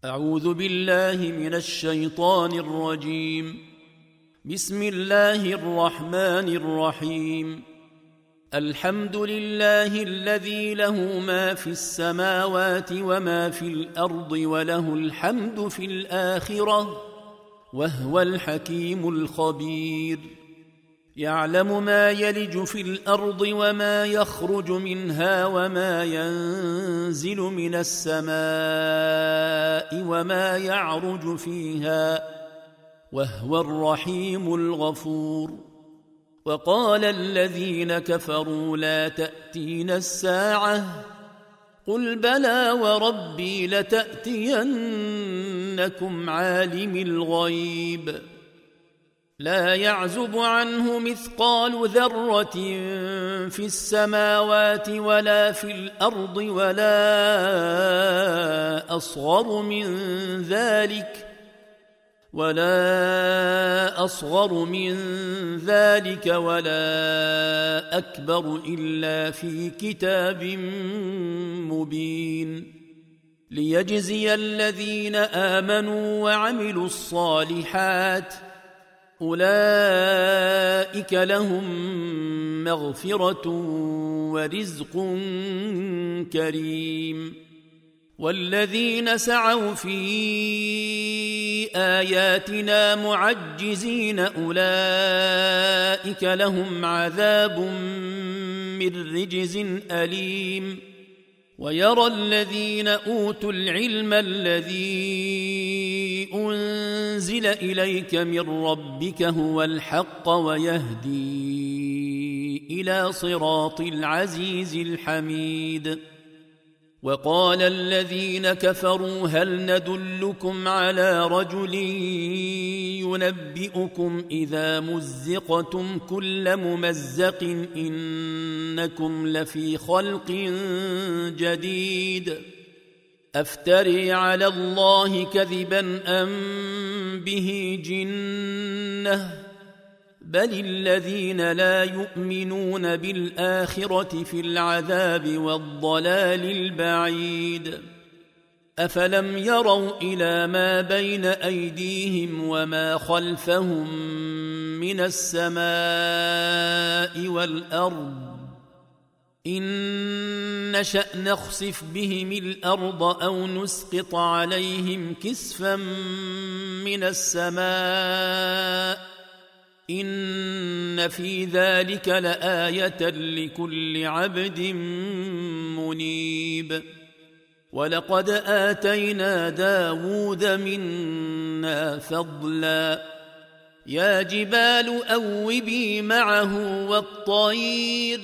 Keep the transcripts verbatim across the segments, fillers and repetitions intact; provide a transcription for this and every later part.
أعوذ بالله من الشيطان الرجيم. بسم الله الرحمن الرحيم. الحمد لله الذي له ما في السماوات وما في الأرض وله الحمد في الآخرة وهو الحكيم الخبير. يعلم ما يلج في الأرض وما يخرج منها وما ينزل من السماء وما يعرج فيها وهو الرحيم الغفور. وقال الذين كفروا لا تأتينا الساعة قل بلى وربي لتأتينكم عالم الغيب لا يعزب عنه مثقال ذرة في السماوات ولا في الأرض ولا أصغر من ذلك ولا أصغر من ذلك ولا أكبر إلا في كتاب مبين ليجزي الذين آمنوا وعملوا الصالحات أولئك لهم مغفرة ورزق كريم. والذين سعوا في آياتنا معجزين أولئك لهم عذاب من رجز أليم. ويرى الذين أوتوا العلم الذي أنزل إليك من ربك هو الحق ويهدي إلى صراط العزيز الحميد. وقال الذين كفروا هل ندلكم على رجل ينبئكم إذا مزقتم كل ممزق إنكم لفي خلق جديد أفتري على الله كذبا أم به جنة بل الذين لا يؤمنون بالآخرة في العذاب والضلال البعيد. أفلم يروا إلى ما بين أيديهم وما خلفهم من السماء والأرض إن نشأ نخسف بهم الأرض أو نسقط عليهم كسفا من السماء إن في ذلك لآية لكل عبد منيب. ولقد آتينا داود منا فضلا يا جبال أوبي معه والطير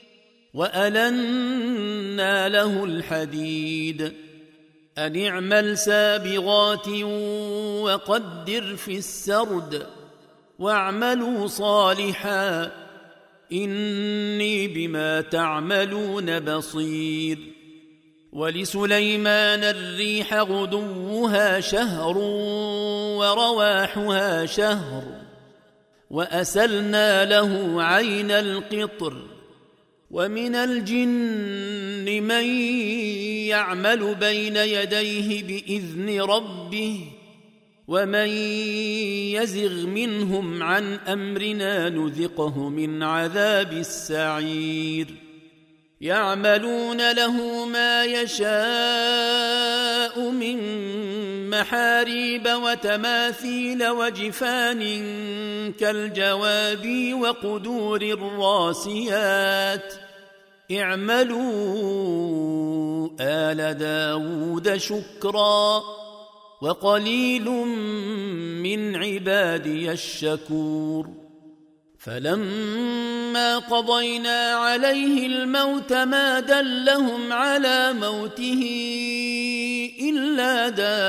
وألنا له الحديد أن اعمل سابغات وقدر في السرد واعملوا صالحا إني بما تعملون بصير. ولسليمان الريح غدوها شهر ورواحها شهر وأسلنا له عين القطر. ومن الجن من يعمل بين يديه بإذن ربه ومن يزغ منهم عن أمرنا نذقه من عذاب السعير. يعملون له ما يشاء من محاريب وتماثيل وجفان كالجواب وقدور الراسيات اعملوا آل داود شكرا وقليل من عبادي الشكور. فلما قضينا عليه الموت ما دلهم على موته إلا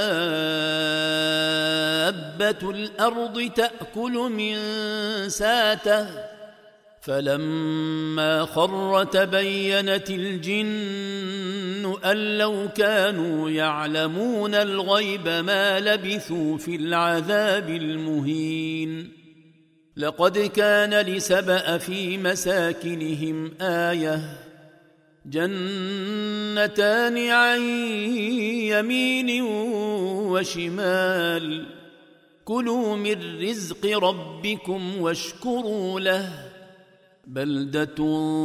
دابة الأرض تأكل من ساته فلما خر تبينت الجن أن لو كانوا يعلمون الغيب ما لبثوا في العذاب المهين. لقد كان لسبأ في مساكنهم آية جنتان عن يمين وشمال كلوا من رزق ربكم واشكروا له بلدة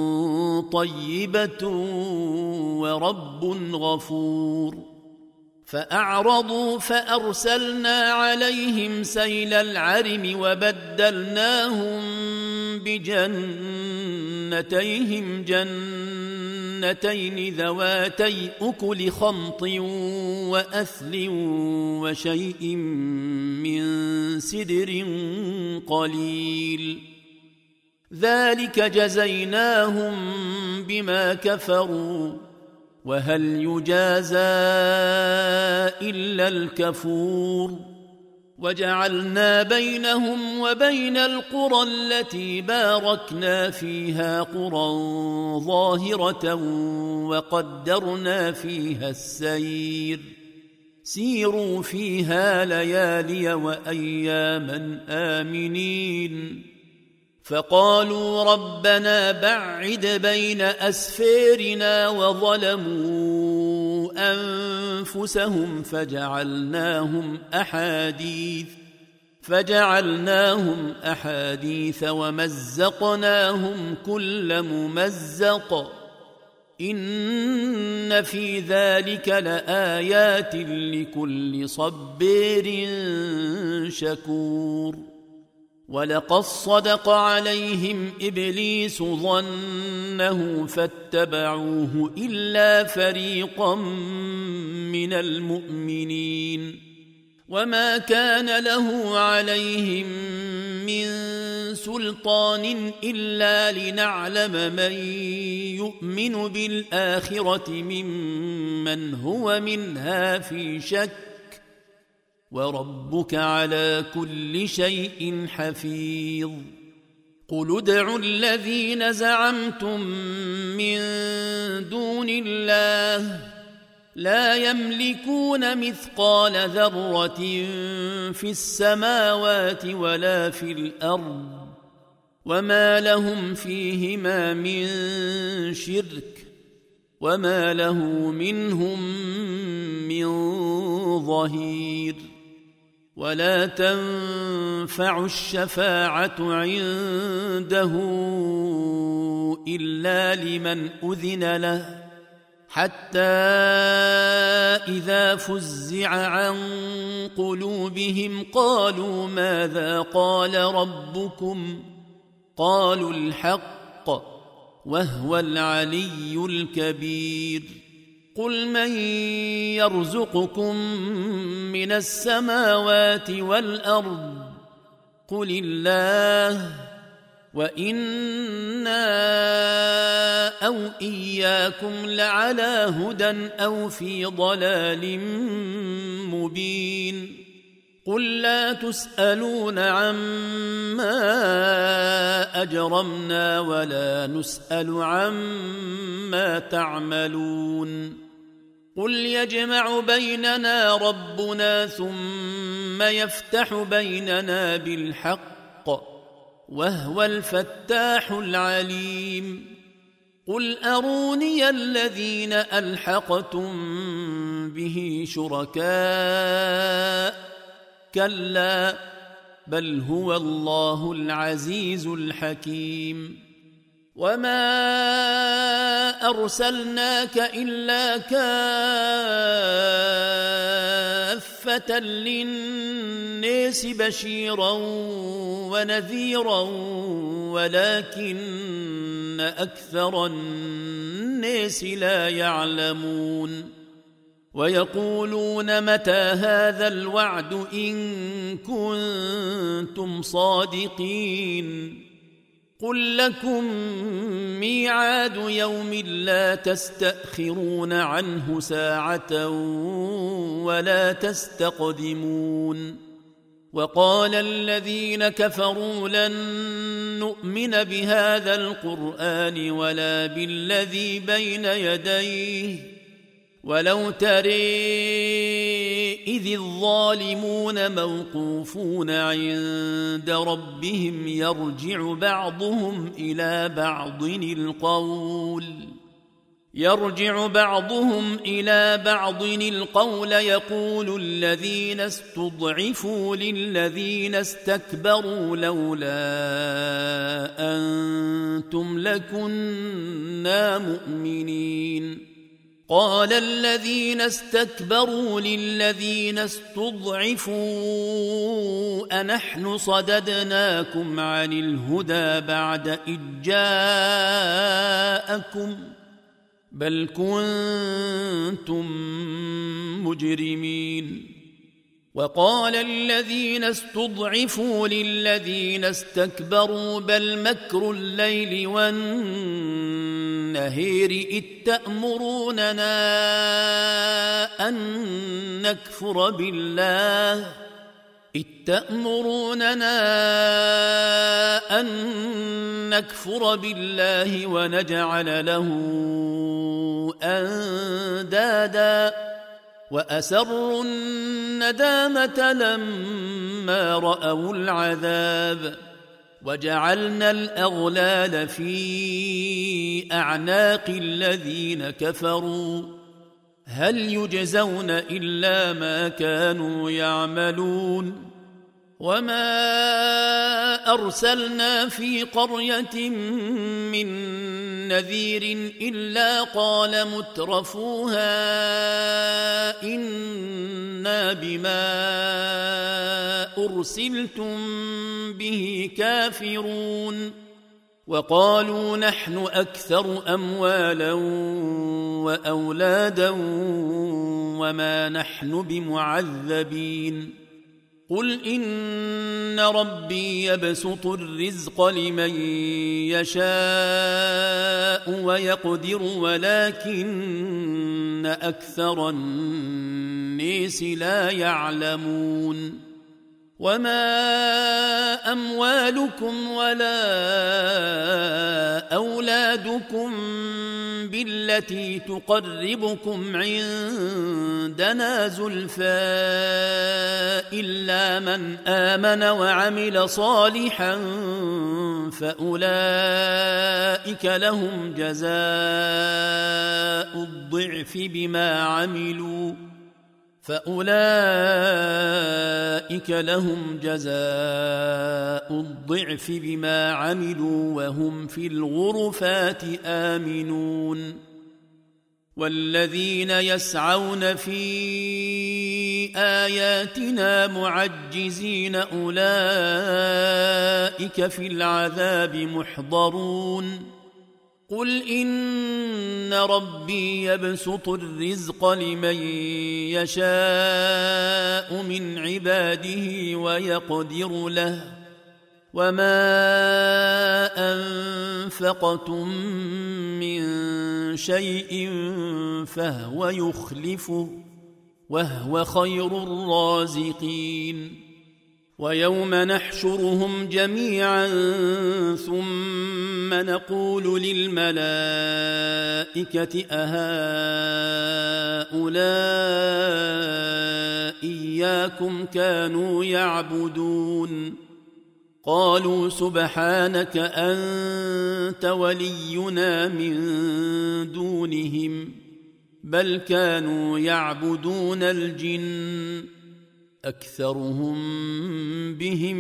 طيبة ورب غفور فأعرضوا فأرسلنا عليهم سيل العرم وبدلناهم بجنتيهم جنتين ذواتي أكل خمط وأثل وشيء من سدر قليل ذلك جزيناهم بما كفروا وهل يجازى إلا الكفور وجعلنا بينهم وبين القرى التي باركنا فيها قرى ظاهرة وقدرنا فيها السير سيروا فيها ليالي وأياما آمنين فقالوا ربنا بعد بين أسفارنا وظلموا أنفسهم فجعلناهم أحاديث فجعلناهم أحاديث ومزقناهم كل ممزق إن في ذلك لآيات لكل صبار شكور ولقد صدق عليهم إبليس ظنه فاتبعوه إلا فريقا من المؤمنين وما كان له عليهم من سلطان إلا لنعلم من يؤمن بالآخرة ممن هو منها في شك وربك على كل شيء حفيظ قل ادعوا الذين زعمتم من دون الله لا يملكون مثقال ذرة في السماوات ولا في الأرض وما لهم فيهما من شرك وما له منهم من ظهير ولا تنفع الشفاعة عنده إلا لمن أذن له حتى إذا فزع عن قلوبهم قالوا ماذا قال ربكم قالوا الحق وهو العلي الكبير قل من يرزقكم من السماوات والأرض قل الله وإنا أو إياكم لعلى هدى أو في ضلال مبين قل لا تسألون عما أجرمنا ولا نسأل عما تعملون قل يجمع بيننا ربنا ثم يفتح بيننا بالحق وهو الفتاح العليم قل أروني الذين ألحقتم به شركاء كلا بل هو الله العزيز الحكيم وما أرسلناك إلا كافة للناس بشيرا ونذيرا ولكن أكثر الناس لا يعلمون ويقولون متى هذا الوعد إن كنتم صادقين قل لكم ميعاد يوم لا تستأخرون عنه ساعة ولا تستقدمون وقال الذين كفروا لن نؤمن بهذا القرآن ولا بالذي بين يديه ولو ترى إذ الظالمون موقوفون عند ربهم يرجع بعضهم إلى بعض القول يرجع بعضهم إلى بعض القول يقول الذين استضعفوا للذين استكبروا لولا أنتم لكنا مؤمنين قال الذين استكبروا للذين استضعفوا أنحن صددناكم عن الهدى بعد إذ جاءكم بل كنتم مجرمين وقال الذين استضعفوا للذين استكبروا بل مكر الليل والنهار إذ تأمروننا أن نكفر بالله إذ تأمروننا أن نكفر بالله ونجعل له أندادا وأسروا الندامة لما رأوا العذاب وجعلنا الأغلال في أعناق الذين كفروا هل يجزون إلا ما كانوا يعملون وما أرسلنا في قرية من نذير إلا قال مترفوها إنا بما أرسلتم به كافرون وقالوا نحن أكثر أموالا وأولادا وما نحن بمعذبين قل إن ربي يبسط الرزق لمن يشاء ويقدر ولكن أكثر الناس لا يعلمون وما أموالكم ولا أولادكم بالتي تقربكم عندنا زلفى إلا من آمن وعمل صالحا فأولئك لهم جزاء الضعف بما عملوا فأولئك لهم جزاء الضعف بما عملوا وهم في الغرفات آمنون والذين يسعون في آياتنا معجزين أولئك في العذاب محضرون قل إن ربي يبسط الرزق لمن يشاء من عباده ويقدر له وما أنفقتم من شيء فهو يخلفه وهو خير الرازقين ويوم نحشرهم جميعا ثم نقول للملائكة أهؤلاء إياكم كانوا يعبدون قالوا سبحانك أنت ولينا من دونهم بل كانوا يعبدون الجن أكثرهم بهم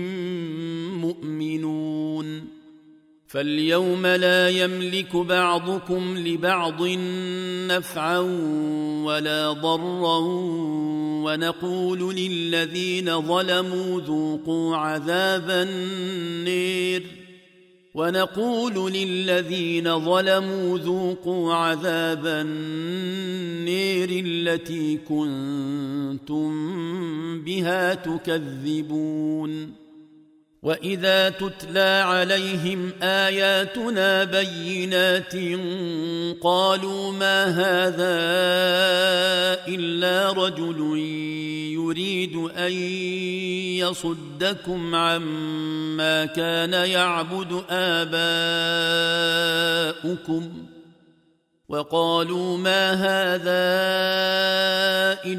مؤمنون فاليوم لا يملك بعضكم لبعض نفعا ولا ضرا ونقول للذين ظلموا ذوقوا عذاب النير ونقول للذين ظلموا ذوقوا عذاب النير التي كنتم بها تكذبون وإذا تتلى عليهم آياتنا بينات قالوا ما هذا إلا رجل يريد أن يصدكم عما كان يعبد آباؤكم وقالوا ما هذا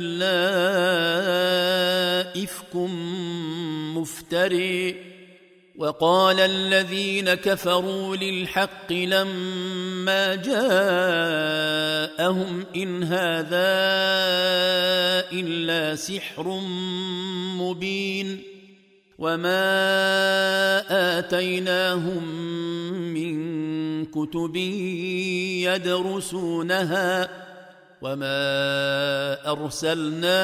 إلا إفك مفتري وقال الذين كفروا للحق لما جاءهم إن هذا إلا سحر مبين وما آتيناهم من كتب يدرسونها وما أرسلنا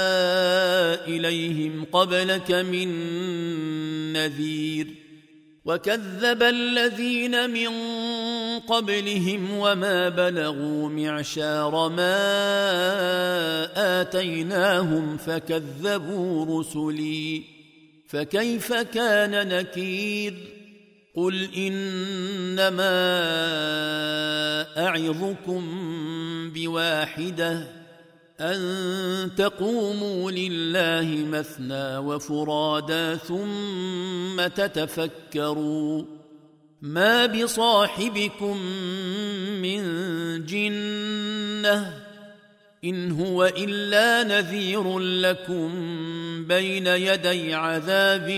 إليهم قبلك من نذير وكذب الذين من قبلهم وما بلغوا معشار ما آتيناهم فكذبوا رسلي فكيف كان نكير قل إنما أعظكم بواحدة أن تقوموا لله مثنى وفرادا ثم تتفكروا ما بصاحبكم من جنة إن هو إلا نذير لكم بين يدي عذاب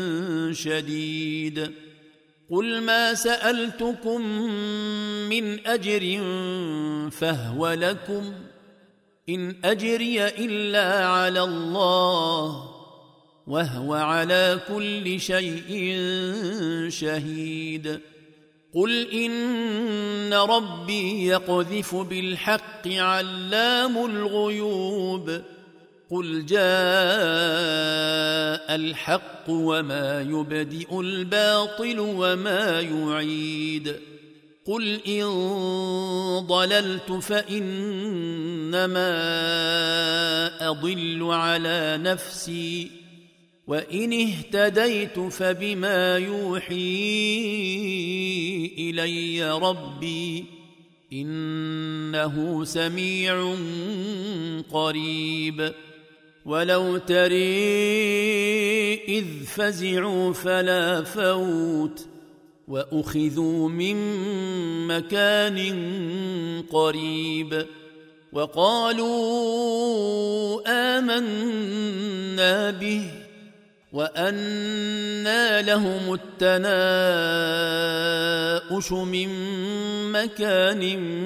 شديد قل ما سألتكم من أجر فهو لكم إن أجري إلا على الله وهو على كل شيء شهيد قل إن ربي يقذف بالحق علام الغيوب قل جاء الحق وما يبدئ الباطل وما يعيد قل إن ضللت فإنما أضل على نفسي وإن اهتديت فبما يوحي إلي ربي إنه سميع قريب ولو تري إذ فزعوا فلا فوت وأخذوا من مكان قريب وقالوا آمنا به وأنى لهم التناؤش من مكان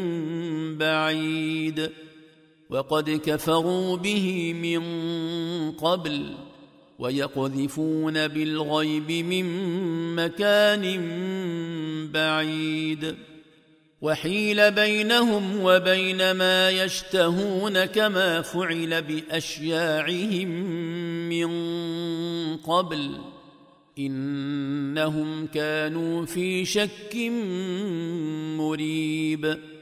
بعيد وقد كفروا به من قبل ويقذفون بالغيب من مكان بعيد وحيل بينهم وبين ما يشتهون كما فعل بأشياعهم من قبل إنهم كانوا في شك مريب